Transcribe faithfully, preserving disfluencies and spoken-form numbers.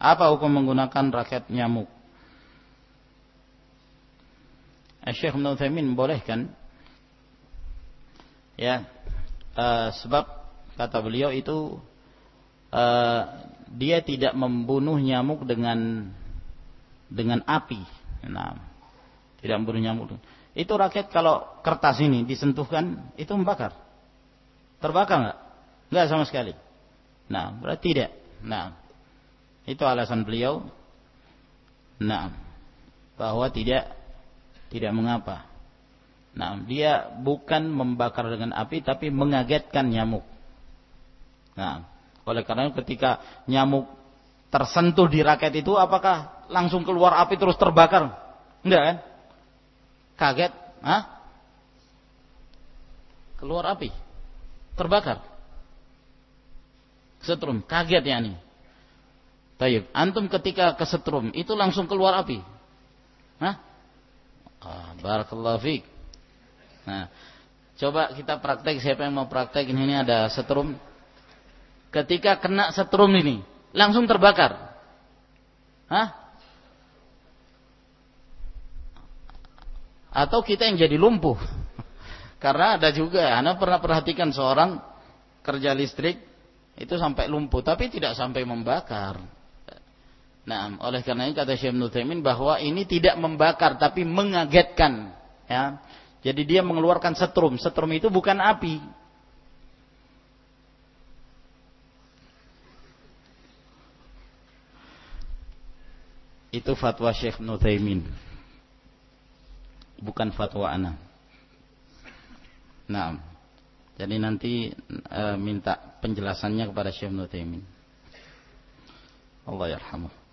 Apa hukum menggunakan raket nyamuk? Syekh Ibnu Utsaimin membolehkan, ya, uh, sebab kata beliau itu uh, dia tidak membunuh nyamuk dengan dengan api. Nah, tidak membunuh nyamuk. Itu raket kalau kertas ini disentuhkan itu membakar, terbakar nggak? Nggak sama sekali. Nah, berarti tidak. Nah, itu alasan beliau. Nah, bahwa tidak tidak mengapa. Nah, dia bukan membakar dengan api tapi mengagetkan nyamuk. Nah, oleh karena ketika nyamuk tersentuh di raket itu, apakah langsung keluar api terus terbakar? Enggak kan? Kaget, hah? Keluar api, terbakar. Kesetrum, kaget ya nih. Tayyib, antum ketika kesetrum itu langsung keluar api. Hah? Ah, barakallahu fiik. Nah, coba kita praktek, siapa yang mau praktek? Ini ada setrum. Ketika kena setrum ini, langsung terbakar. Hah? Atau kita yang jadi lumpuh? Karena ada juga, Anda pernah perhatikan seorang kerja listrik itu sampai lumpuh, tapi tidak sampai membakar. Nah, oleh karena itu kata Syekh Ibnu Utsaimin bahwa ini tidak membakar tapi mengagetkan, ya. Jadi dia mengeluarkan setrum. Setrum itu bukan api. Itu fatwa Syekh Ibnu Utsaimin. Bukan fatwa ana. Nah, jadi nanti e, minta penjelasannya kepada Syekh Ibnu Utsaimin. Allah yarhamuh.